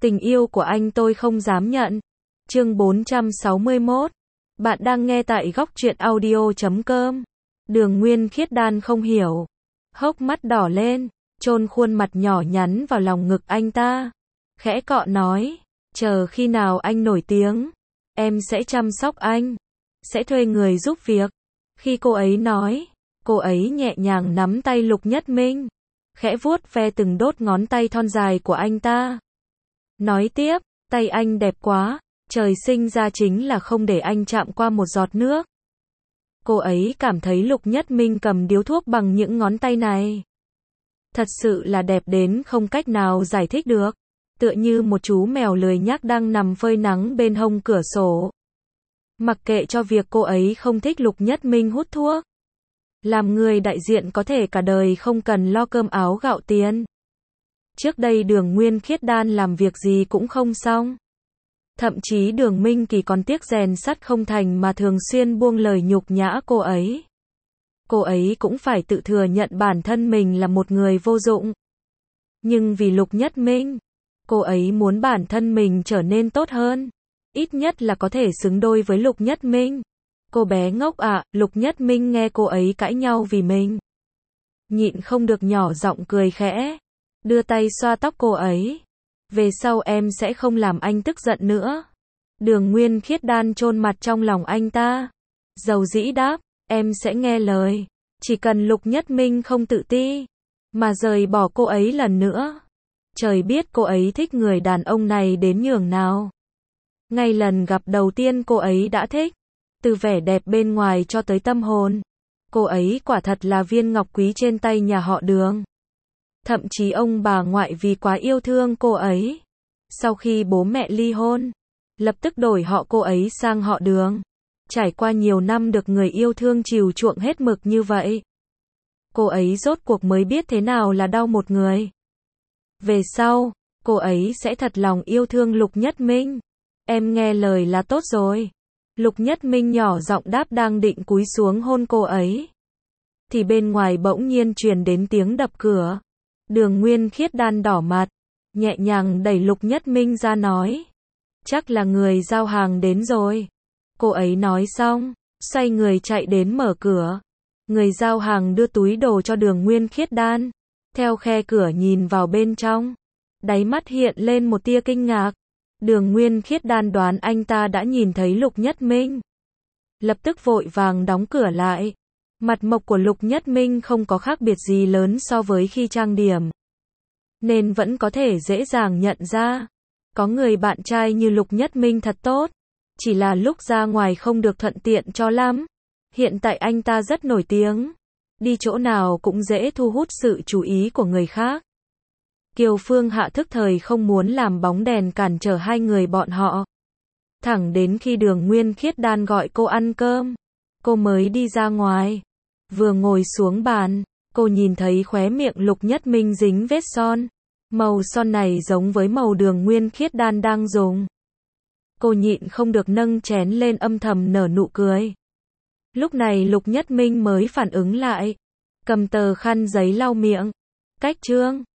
Tình yêu của anh tôi không dám nhận. Chương 461. Bạn đang nghe tại góc truyện audio.com. Đường Nguyên Khiết Đan không hiểu. Hốc mắt đỏ lên, chôn khuôn mặt nhỏ nhắn vào lòng ngực anh ta. Khẽ cọ nói, chờ khi nào anh nổi tiếng, em sẽ chăm sóc anh. Sẽ thuê người giúp việc. Khi cô ấy nói, cô ấy nhẹ nhàng nắm tay Lục Nhất Minh. Khẽ vuốt ve từng đốt ngón tay thon dài của anh ta. Nói tiếp, tay anh đẹp quá, trời sinh ra chính là không để anh chạm qua một giọt nước. Cô ấy cảm thấy Lục Nhất Minh cầm điếu thuốc bằng những ngón tay này. Thật sự là đẹp đến không cách nào giải thích được. Tựa như một chú mèo lười nhác đang nằm phơi nắng bên hông cửa sổ. Mặc kệ cho việc cô ấy không thích Lục Nhất Minh hút thuốc. Làm người đại diện có thể cả đời không cần lo cơm áo gạo tiền. Trước đây Đường Nguyên Khiết Đan làm việc gì cũng không xong. Thậm chí Đường Minh Kỳ còn tiếc rèn sắt không thành mà thường xuyên buông lời nhục nhã cô ấy. Cô ấy cũng phải tự thừa nhận bản thân mình là một người vô dụng. Nhưng vì Lục Nhất Minh, cô ấy muốn bản thân mình trở nên tốt hơn. Ít nhất là có thể xứng đôi với Lục Nhất Minh. Cô bé ngốc ạ, Lục Nhất Minh nghe cô ấy cãi nhau vì mình. Nhịn không được nhỏ giọng cười khẽ. Đưa tay xoa tóc cô ấy. Về sau em sẽ không làm anh tức giận nữa. Đường Nguyên Khiết Đan chôn mặt trong lòng anh ta. Dầu dĩ đáp, em sẽ nghe lời. Chỉ cần Lục Nhất Minh không tự ti, mà rời bỏ cô ấy lần nữa. Trời biết cô ấy thích người đàn ông này đến nhường nào. Ngay lần gặp đầu tiên cô ấy đã thích. Từ vẻ đẹp bên ngoài cho tới tâm hồn. Cô ấy quả thật là viên ngọc quý trên tay nhà họ Đường. Thậm chí ông bà ngoại vì quá yêu thương cô ấy. Sau khi bố mẹ ly hôn, lập tức đổi họ cô ấy sang họ Đường. Trải qua nhiều năm được người yêu thương chiều chuộng hết mực như vậy. Cô ấy rốt cuộc mới biết thế nào là đau một người. Về sau, cô ấy sẽ thật lòng yêu thương Lục Nhất Minh. Em nghe lời là tốt rồi. Lục Nhất Minh nhỏ giọng đáp đang định cúi xuống hôn cô ấy. Thì bên ngoài bỗng nhiên truyền đến tiếng đập cửa. Đường Nguyên Khiết Đan đỏ mặt, nhẹ nhàng đẩy Lục Nhất Minh ra nói. Chắc là người giao hàng đến rồi. Cô ấy nói xong, xoay người chạy đến mở cửa. Người giao hàng đưa túi đồ cho Đường Nguyên Khiết Đan. Theo khe cửa nhìn vào bên trong. Đáy mắt hiện lên một tia kinh ngạc. Đường Nguyên Khiết Đan đoán anh ta đã nhìn thấy Lục Nhất Minh. Lập tức vội vàng đóng cửa lại. Mặt mộc của Lục Nhất Minh không có khác biệt gì lớn so với khi trang điểm. Nên vẫn có thể dễ dàng nhận ra. Có người bạn trai như Lục Nhất Minh thật tốt. Chỉ là lúc ra ngoài không được thuận tiện cho lắm. Hiện tại anh ta rất nổi tiếng. Đi chỗ nào cũng dễ thu hút sự chú ý của người khác. Kiều Phương Hạ thức thời không muốn làm bóng đèn cản trở hai người bọn họ. Thẳng đến khi Đường Nguyên Khiết Đan gọi cô ăn cơm, cô mới đi ra ngoài. Vừa ngồi xuống bàn, cô nhìn thấy khóe miệng Lục Nhất Minh dính vết son. Màu son này giống với màu Đường Nguyên Khiết Đan đang dùng. Cô nhịn không được nâng chén lên âm thầm nở nụ cười. Lúc này Lục Nhất Minh mới phản ứng lại. Cầm tờ khăn giấy lau miệng. Cách chương